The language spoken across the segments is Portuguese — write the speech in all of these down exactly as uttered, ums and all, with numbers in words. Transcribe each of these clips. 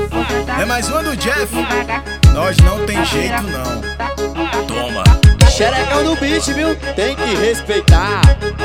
É mais uma do Jeff. Nós não tem jeito não. Toma. Xerecão no beat, viu? Tem que respeitar.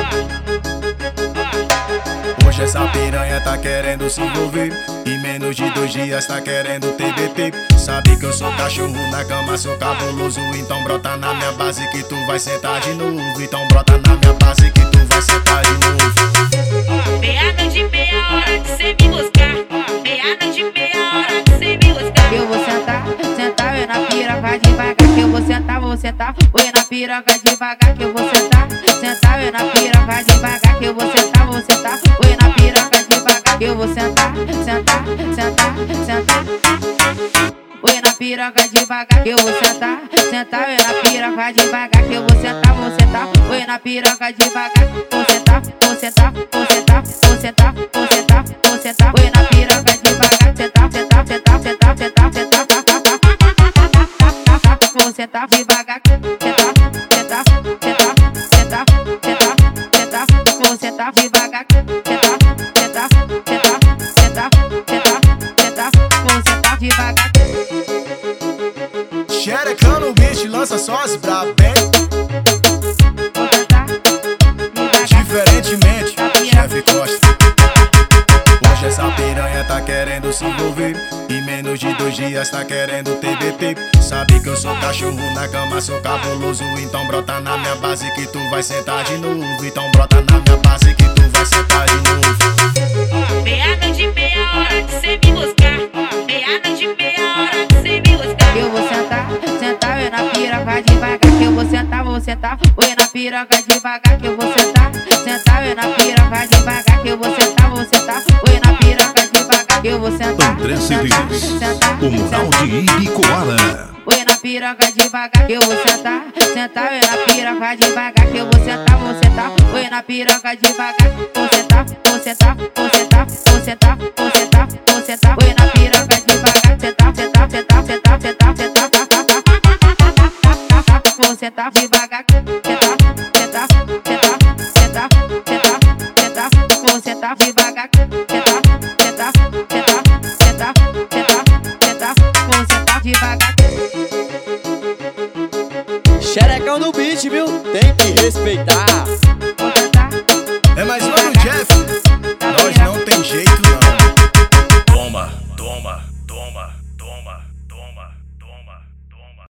Hoje essa piranha tá querendo se envolver. Em menos de dois dias tá querendo T B T. Sabe que eu sou cachorro na cama, sou cabuloso. Então brota na minha base que tu vai sentar de novo. Então brota na minha base que tu vai sentar de novo. Meia noite, meia hora de cê me buscar. Meia noite, meia hora de cê me buscar. Eu vou sentar, sentar, eu na piroca devagar. Que eu vou sentar, vou sentar, oi na piroca devagar. Que eu vou sentar, sentar, eu na piroca devagar. Que eu vou sentar, vou sentar, oi na piroca devagar. Que eu vou sentar, sentar, sentar, sentar, oi na piroca devagar. Que eu vou sentar, sentar, eu na piroca devagar. Que eu vou sentar, vou sentar, oi na piroca devagar. Vou sentar, vou sentar, vou sentar, vou sentar, vou sentar, vou sentar, oi na piroca devagar. Sentar, sentar, sentar, sentar, sentar, sentar. Vou sentar devagar, sentar, sentar, sentar, sentar, sentar, sentar. Vou sentar devagar, sentar, sentar, sentar, sentar, sentar, sentar. Vou sentar devagar. Xerecão no beat, lança só as brabas, hein? Vou sentar devagar. Diferentemente, Chefe Costa. Hoje essa piranha tá querendo se envolver. Em menos de dois dias tá querendo T B T. Sabe que eu sou cachorro na cama, sou cabuloso. Então brota na minha base que tu vai sentar de novo. Então brota na minha base que tu vai sentar de novo. Meia noite, meia hora de cê me buscar. Meia noite, meia hora de cê me buscar. Eu vou sentar, sentar, eu na piroca devagar. Que eu vou sentar, vou sentar, oi na piroca devagar. Que eu vou sentar, sentar, eu na piroca devagar. Que eu vou sentar, vou sentar, oi na piroca devagar. Que eu vou sentar, André sentar, Cedês, sentar, o mural sentar, de Ibicoara. oi na piroca devagar. Que eu vou sentar, sentar, eu na piroca devagar. Que eu vou sentar, vou sentar, oi na piroca devagar. Vou sentar, vou sentar, vou sentar, vou sentar, vou sentar, vou sentar, oi na piroca devagar. Sentar, sentar, sentar, sentar, sentar, sentar. Vou sentar devagar, sentar, sentar, sentar, sentar, sentar, sentar. Vou sentar devagar, sentar, sentar, sentar, sentar, sentar, sentar. Vou sentar devagar. Xerecão no beat, viu? Tem que respeitar. Vou sentar É mais uma do Jeff.